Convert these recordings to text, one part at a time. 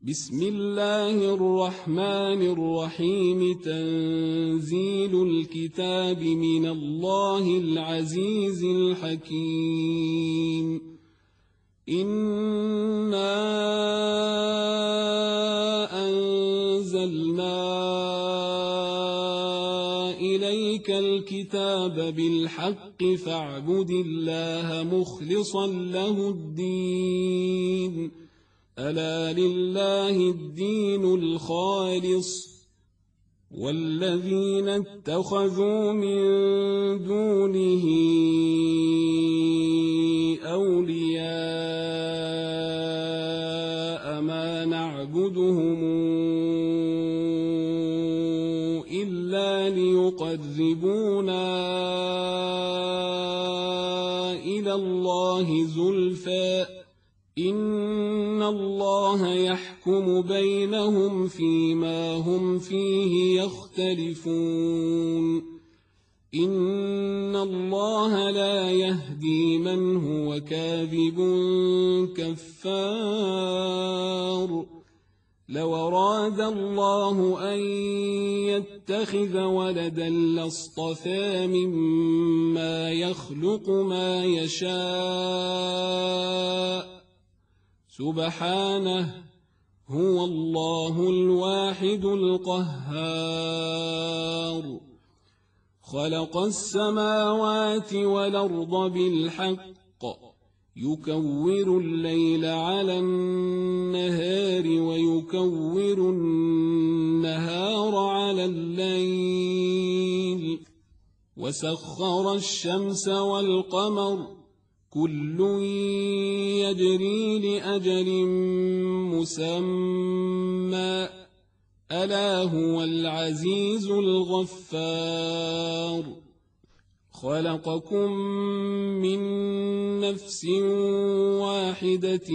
بسم الله الرحمن الرحيم. تنزيل الكتاب من الله العزيز الحكيم. إنا أنزلنا إليك الكتاب بالحق فاعبد الله مخلصا له الدين. ألا لله الدين الخالص والذين اتخذوا من دونه أولياء ما نعبدهم إلا ليقربونا إلى الله زلفى إن الله يحكم بينهم فيما هم فيه يختلفون. إن الله لا يهدي من هو كاذب كفار. لو أراد الله أن يتخذ ولدا لاصطفى مما يخلق ما يشاء سبحانه هو الله الواحد القهار. خلق السماوات والأرض بالحق يكور الليل على النهار ويكور النهار على الليل وسخر الشمس والقمر كل يجري لأجل مسمى ألا هو العزيز الغفار. خلقكم من نفس واحدة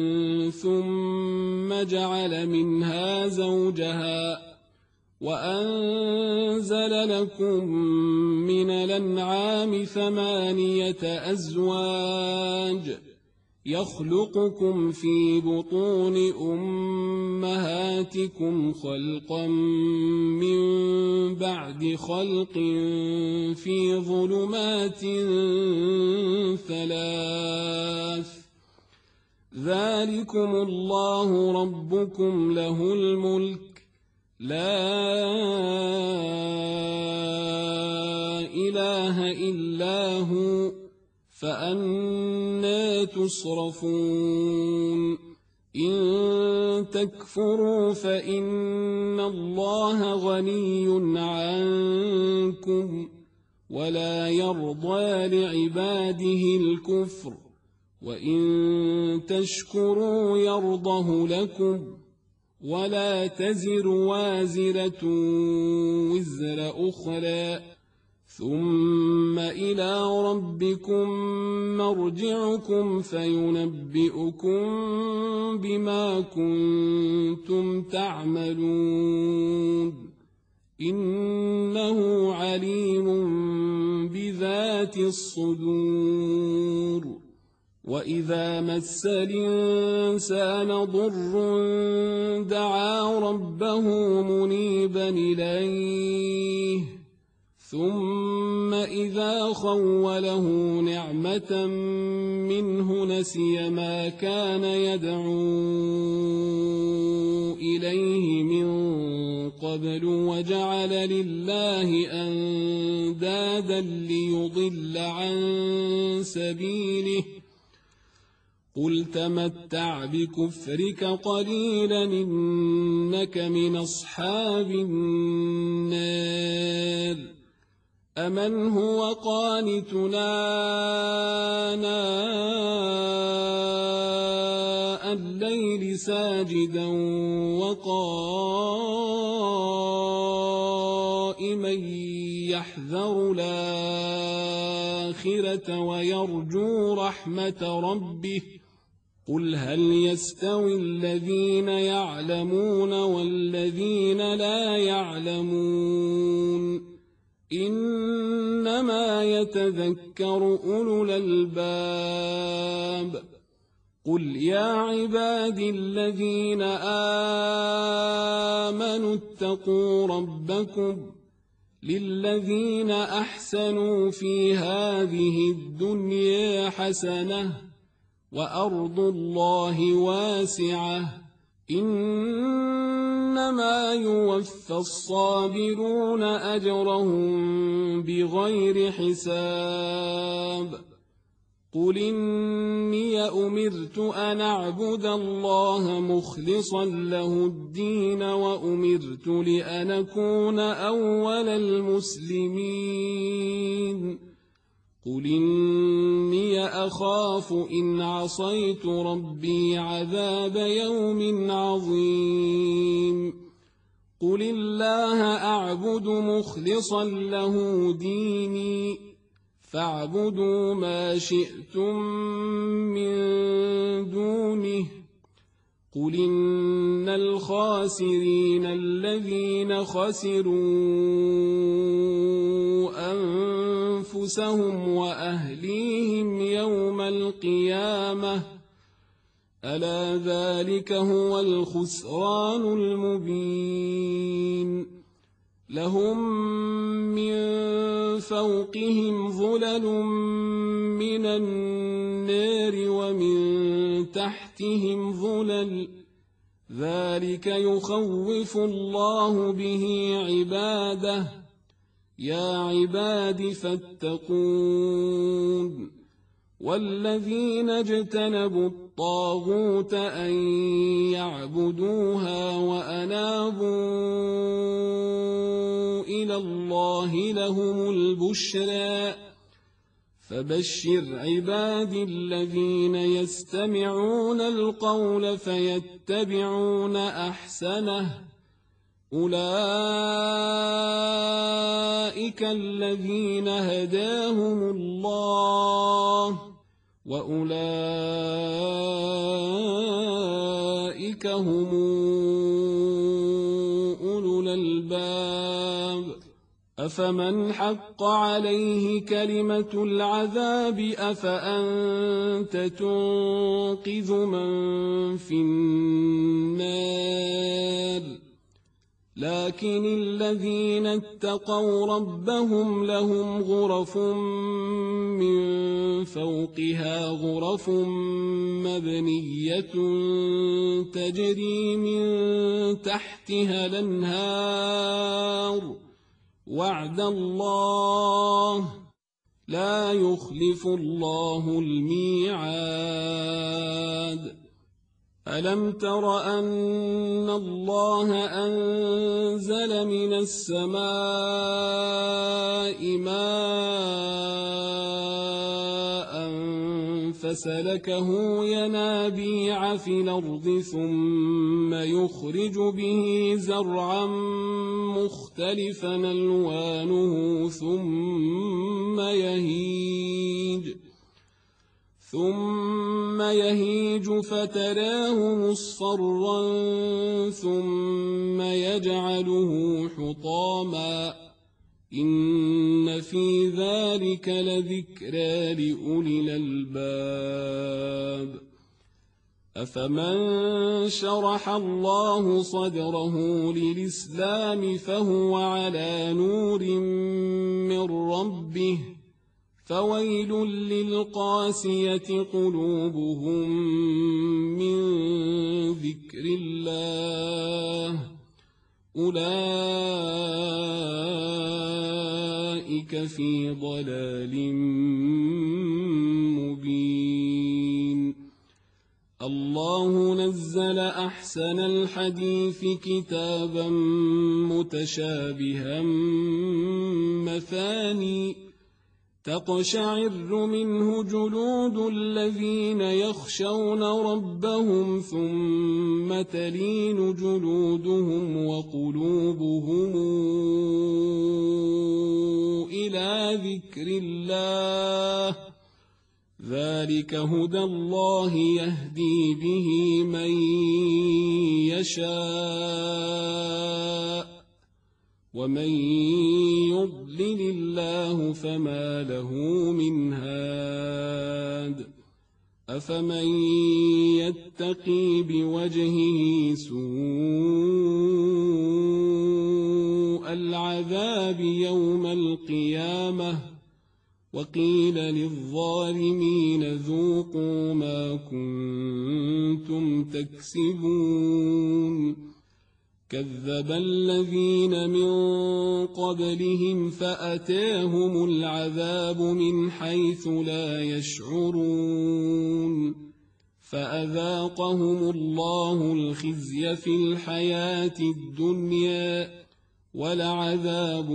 ثم جعل منها زوجها وأنزل لكم من الأنعام 8 أزواج يخلقكم في بطون أمهاتكم خلقا من بعد خلق في ظلمات 3 ذلكم الله ربكم له الملك لا إله إلا هو فأنى تصرفون. إن تكفروا فإن الله غني عنكم ولا يرضى لعباده الكفر وإن تشكروا يرضه لكم ولا تزر وازرة وزر أخرى ثم إلى ربكم مرجعكم فينبئكم بما كنتم تعملون إنه عليم بذات الصدور. وإذا مس الإنسان ضر دعا ربه منيبا إليه ثم إذا خوله نعمة منه نسي ما كان يدعو إليه من قبل وجعل لله أندادا ليضل عن سبيله قل تمتع بكفرك قليلا إنك من أصحاب النار. أمن هو قانتنا آناء الليل ساجدا وقائما يحذر الآخرة ويرجو رحمة ربه قل هل يستوي الذين يعلمون والذين لا يعلمون إنما يتذكر أولو الألباب. قل يا عبادي الذين آمنوا اتقوا ربكم للذين أحسنوا في هذه الدنيا حسنة وأرض الله واسعة إنما يوفى الصابرون أجرهم بغير حساب قل إني أمرت أن أعبد الله مخلصا له الدين وأمرت لأن أكون أول المسلمين قل إني أخاف إن عصيت ربي عذاب يوم عظيم قل الله أعبد مخلصا له ديني فاعبدوا ما شئتم من دونه قل إن الخاسرين الذين خسروا أنفسهم وأهليهم يوم القيامة ألا ذلك هو الخسران المبين لهم من فوقهم ظلل من النار ومن تحتهم ظلل ذلك يخوف الله به عباده يا عباد فاتقون والذين اجتنبوا الطاغوت أن يعبدوها وأنابوا إلى الله لهم البشرى فبشر عبادي الذين يستمعون القول فيتبعون أحسنه أولئك الذين هداهم الله وأولئك هم أولو الألباب أفمن حق عليه كلمة العذاب أفأنت تنقذ من في النار لكن الذين اتقوا ربهم لهم غرف من فوقها غرف مبنية تجري من تحتها الأنهار وعد الله لا يخلف الله الميعاد ألم تر أن الله أنزل من السماء ماء فسلكه ينابيع في الأرض ثم يخرج به زرعا مختلفا ألوانه ثم يهيج فتراه مصفرا ثم يجعله حطاما إن في ذلك لذكرى لأولي الألباب أفمن شرح الله صدره للإسلام فهو على نور من ربه فويل للقاسية قلوبهم من ذكر الله أولئك في ضلال مبين الله نزل أحسن الحديث كتابا متشابها مثاني تقشعر منه جلود الذين يخشون ربهم ثم تلين جلودهم وقلوبهم إلى ذكر الله ذلك هدى الله يهدي به من يشاء ومن يضلل الله فما له من هاد أفمن يتقي بوجهه سوء العذاب يوم القيامة وقيل للظالمين ذوقوا ما كنتم تكسبون كذب الذين من قبلهم فأتاهم العذاب من حيث لا يشعرون فأذاقهم الله الخزي في الحياة الدنيا ولعذاب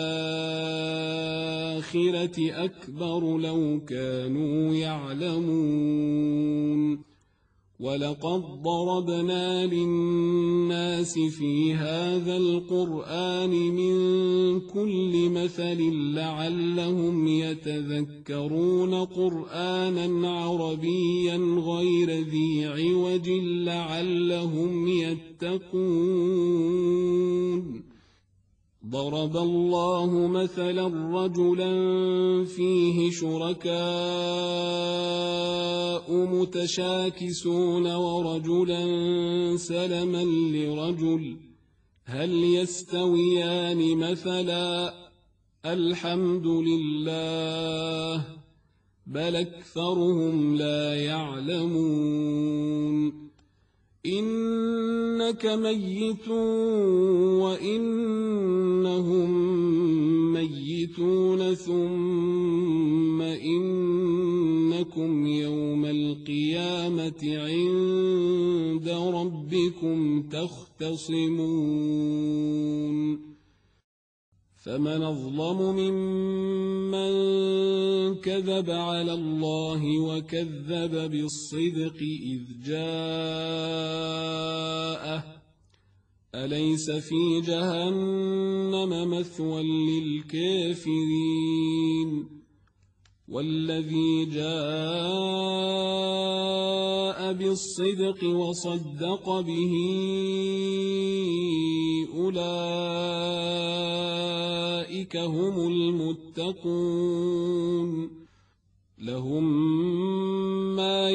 الآخرة أكبر لو كانوا يعلمون ولقد ضربنا للناس في هذا القرآن من كل مثل لعلهم يتذكرون قرآنا عربيا غير ذي عوج لعلهم يتقون ضرب الله مثلا رجلا فيه شركاء متشاكسون ورجلا سلما لرجل هل يستويان مثلا الحمد لله بل أكثرهم لا يعلمون إنك ميت وإنهم ميتون ثم إنكم يوم القيامة عند ربكم تختصمون فمن أظلم ممن كذب على الله وكذب بالصدق إذ جاءه أليس في جهنم مثوى للكافرين والذي جاء بالصدق وصدق به أولئك هم المتقون لهم ما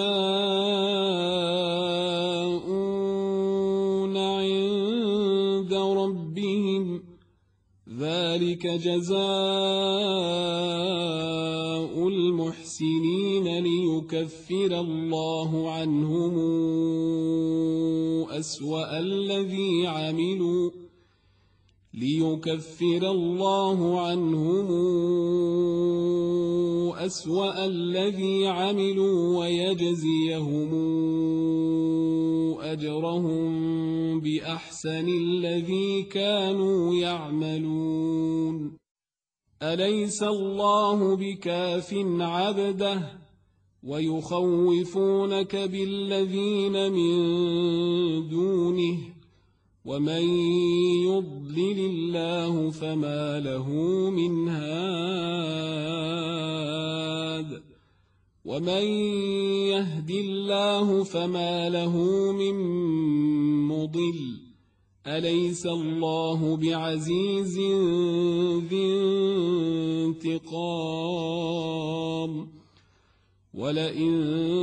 يشاءون عند ربهم ذلك جزاء المحسنين ليكفر الله عنهم أسوأ الذي عملوا ويجزيهم أجرهم بأحسن الذي كانوا يعملون أليس الله بكاف عبده ويخوفونك بالذين من دونه ومن يضلل الله فما له من هاد ومن يهد الله فما له من مضل أليس الله بعزيز ذي انتقام ولئن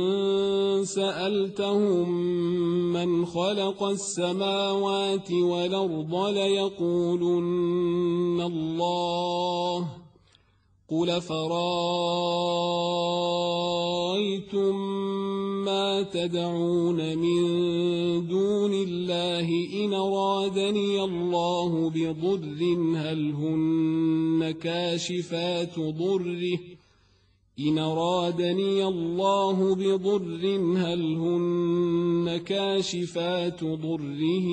سألتهم من خلق السماوات والأرض ليقولن الله قل فرأيتم ما تدعون من دون الله إن أرادني الله بضر هل هن كاشفات ضره إن أرادني الله بضر هل هن كاشفات ضره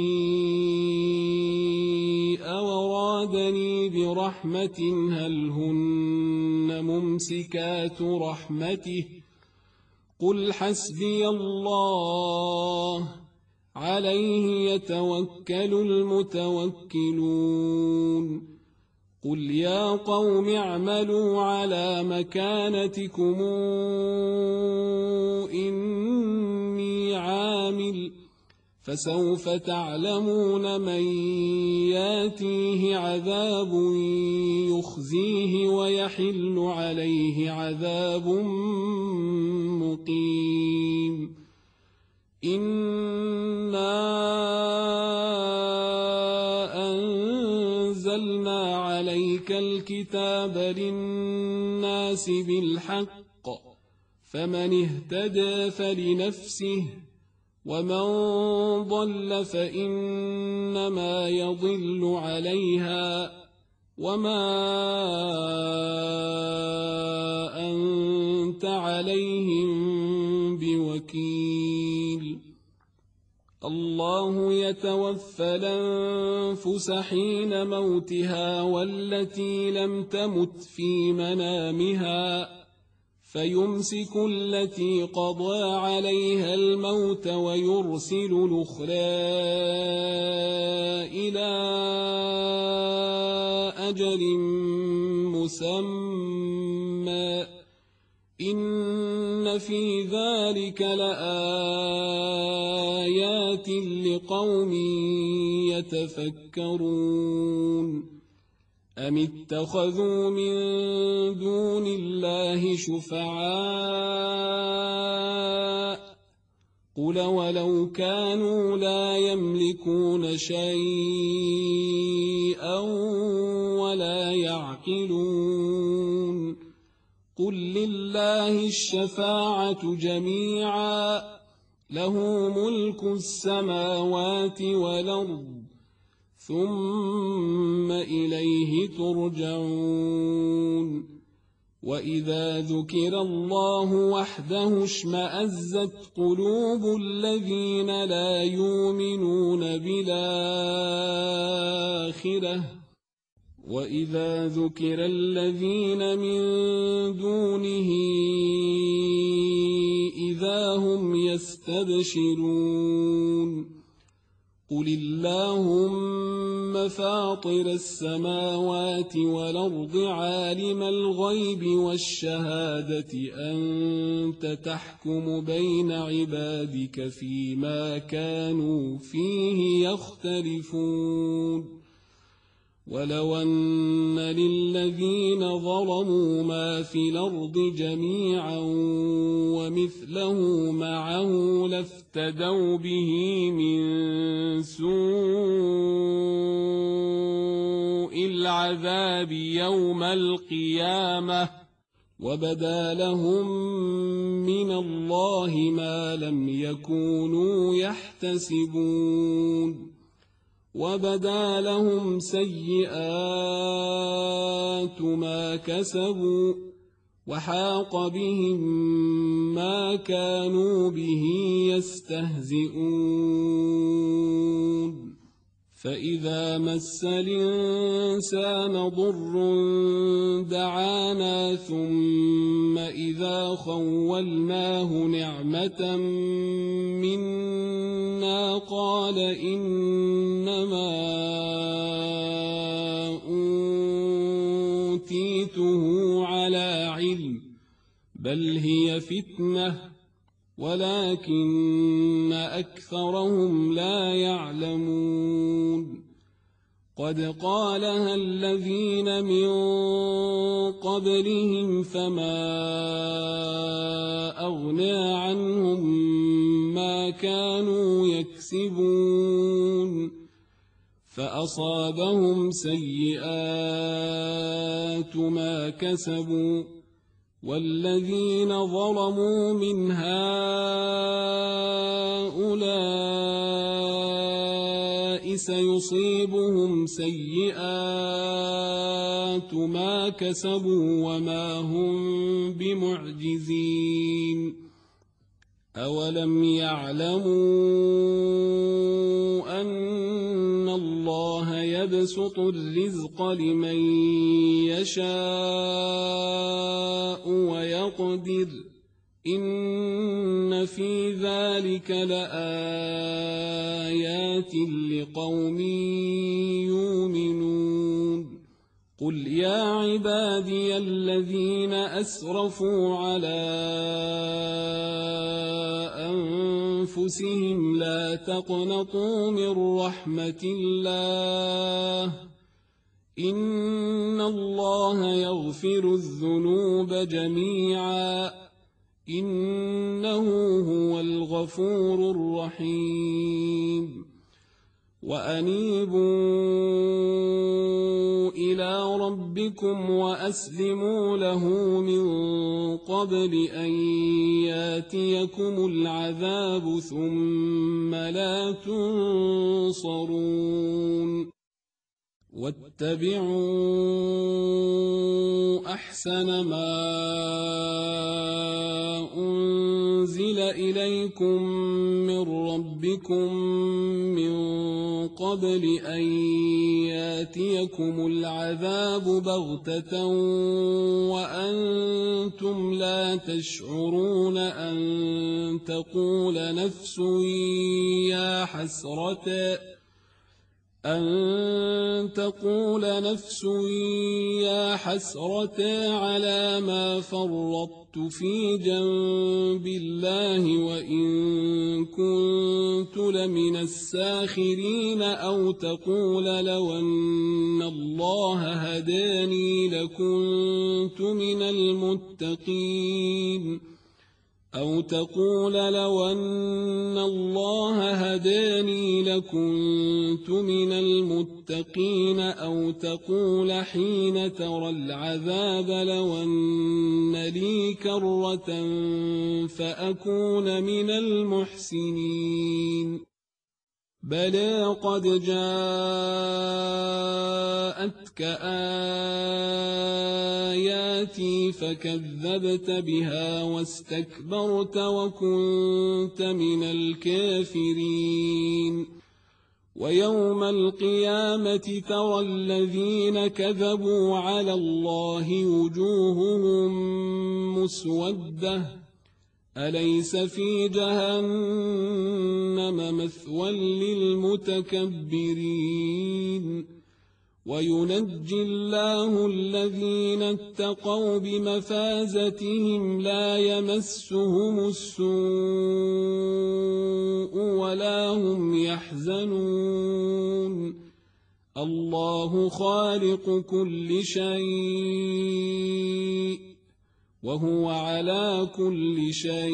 أو أرادني برحمة هل هن ممسكات رحمته قل حسبي الله عليه يتوكل المتوكلون قل يا قوم اعملوا على مكانتكم إني عامل فسوف تعلمون من ياتيه عذاب يخزيه ويحل عليه عذاب مقيم إنا أنزلنا عليك الكتاب للناس بالحق فمن اهتدى فلنفسه ومن ضل فإنما يضل عليها وما أنت عليهم بوكيل الله يتوفى الأنفس حين موتها والتي لم تمت في منامها فيمسك التي قضى عليها الموت ويرسل الأخرى إلى أجل مسمى إن في ذلك لآيات لقوم يتفكرون أم اتخذوا من دون الله شفعاء قل ولو كانوا لا يملكون شيئا ولا يعقلون قل لله الشفاعة جميعا له ملك السماوات والأرض ثم إليه ترجعون وإذا ذكر الله وحده اشمأزت قلوب الذين لا يؤمنون بالآخرة وإذا ذكر الذين من دونه إذا هم يستبشرون قل اللهم فاطر السماوات والأرض عالم الغيب والشهادة أنت تحكم بين عبادك فيما كانوا فيه يختلفون ولو أن للذين ظلموا ما في الأرض جميعا ومثله معه لافتدوا به من سوء العذاب يوم القيامة وبدا لهم من الله ما لم يكونوا يحتسبون وبدا لهم سيئات ما كسبوا وحاق بهم ما كانوا به يستهزئون فإذا مس الإنسان ضر دعانا ثم إذا خولناه نعمة منا قال إنما أوتيته على علم بل هي فتنة ولكن أكثرهم لا يعلمون قد قالها الذين من قبلهم فما أغنى عنهم ما كانوا يكسبون فأصابهم سيئات ما كسبوا والذين ظلموا من هؤلاء سيصيبهم سيئات ما كسبوا وما هم بمعجزين أولم يعلموا أن الله يبسط الرزق لمن يشاء ويقدر إن في ذلك لآيات لقوم يؤمنون قل يا عبادي الذين أسرفوا على أنفسهم لا تقنطوا من رحمة الله إن الله يغفر الذنوب جميعا إنه هو الغفور الرحيم وأنيبوا إلى ربكم وأسلموا له من قبل أن ياتيكم العذاب ثم لا تنصرون واتبعوا أحسن ما أنزل إليكم من ربكم من قبل أن ياتيكم العذاب بغتة وأنتم لا تشعرون أن تقول نفس يا حسرة على ما فرطت في جنب الله وإن كنت لمن الساخرين أو تقول لو أن الله هداني لكنت من المتقين أو تقول لو أن الله هداني لكنت من المتقين أو تقول حين ترى العذاب لو أن لي كرة فأكون من المحسنين بلى قد جاءتك آياتي فكذبت بها واستكبرت وكنت من الكافرين ويوم القيامة ترى الذين كذبوا على الله وجوههم مسودة أليس في جهنم مثوى للمتكبرين وينجي الله الذين اتقوا بمفازتهم لا يمسهم السوء ولا هم يحزنون الله خالق كل شيء وهو على كل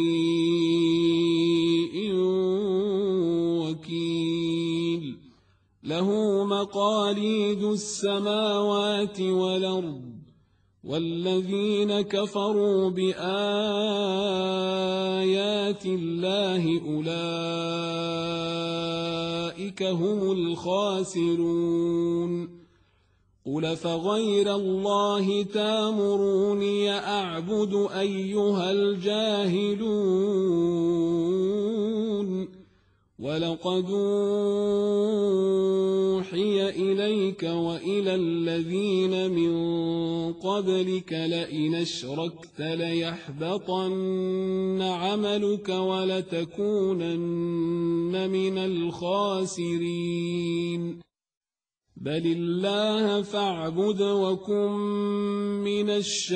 شيء وكيل له مقاليد السماوات والأرض والذين كفروا بآيات الله أولئك هم الخاسرون قل فغير الله تامروني أعبد أيها الجاهلون ولقد أوحي إليك وإلى الذين من قبلك لئن أشركت ليحبطن عملك ولتكونن من الخاسرين بل الله فاعبد وكن من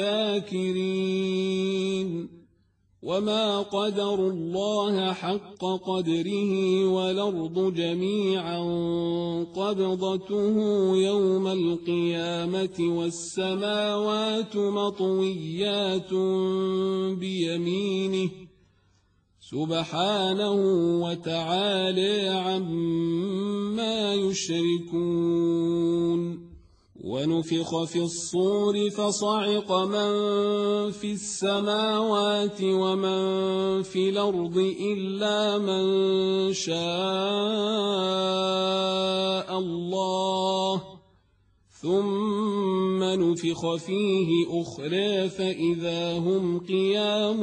الشاكرين وما قدروا الله حق قدره والأرض جميعا قبضته يوم القيامة والسماوات مطويات بيمينه سبحانه وتعالى عما يشركون ونفخ في الصور فصعق من في السماوات ومن في الأرض إلا من شاء الله ثم نفخ فيه أخرى فإذا هم قيام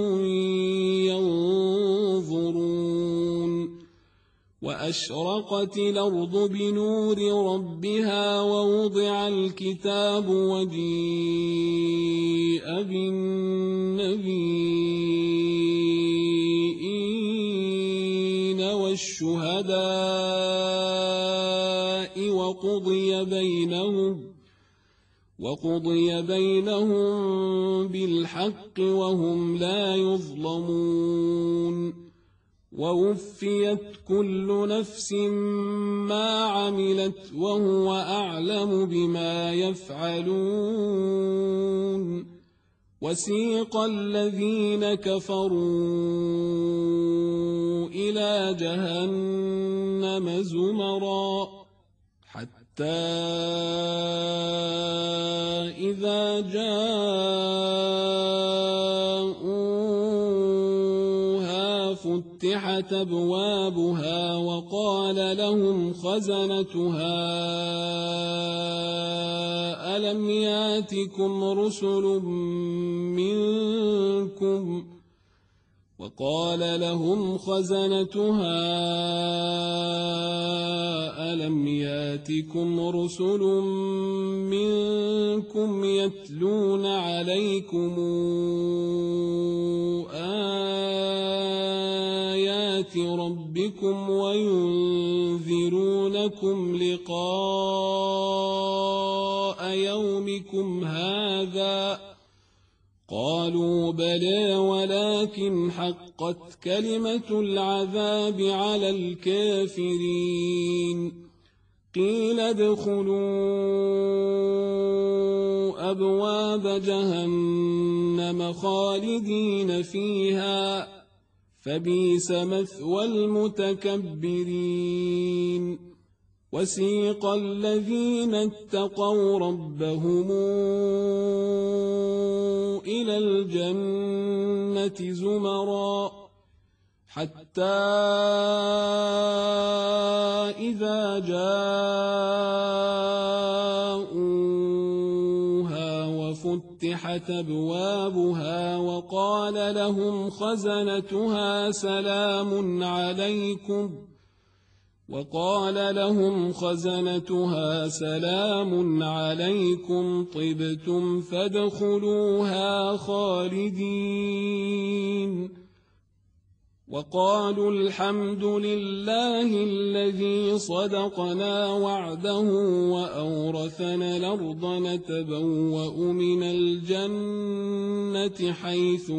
ينظرون وأشرقت الأرض بنور ربها ووضع الكتاب وجيء بالنبيين والشهداء وقضي بينهم بالحق وهم لا يظلمون ووفيت كل نفس ما عملت وهو أعلم بما يفعلون وسيق الذين كفروا إلى جهنم زمرا حتى إذا جاءوها فتحت أبوابها وقال لهم خزنتها ألم ياتكم رسل منكم يتلون عليكم آيات ربكم وينذرونكم لقاء يومكم هذا قالوا بلى ولكن حقت كلمة العذاب على الكافرين قيل ادخلوا أبواب جهنم خالدين فيها فبئس مثوى المتكبرين وسيق الذين اتقوا ربهم إلى الجنة زمرا حتى إذا جاءوها وفتحت أبوابها وقال لهم خزنتها سلام عليكم طبتم فادخلوها خالدين وقالوا الحمد لله الذي صدقنا وعده وأورثنا الأرض نتبوأ من الجنة حيث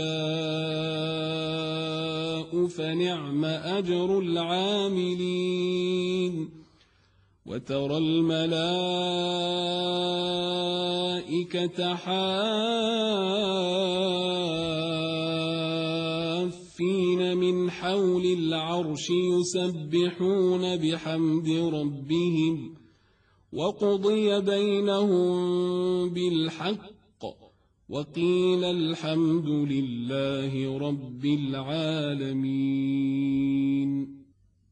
نشاء فنعم أجر العاملين وترى الملائكة حافين من حول العرش يسبحون بحمد ربهم وقضي بينهم بالحق وقيل الحمد لله رب العالمين.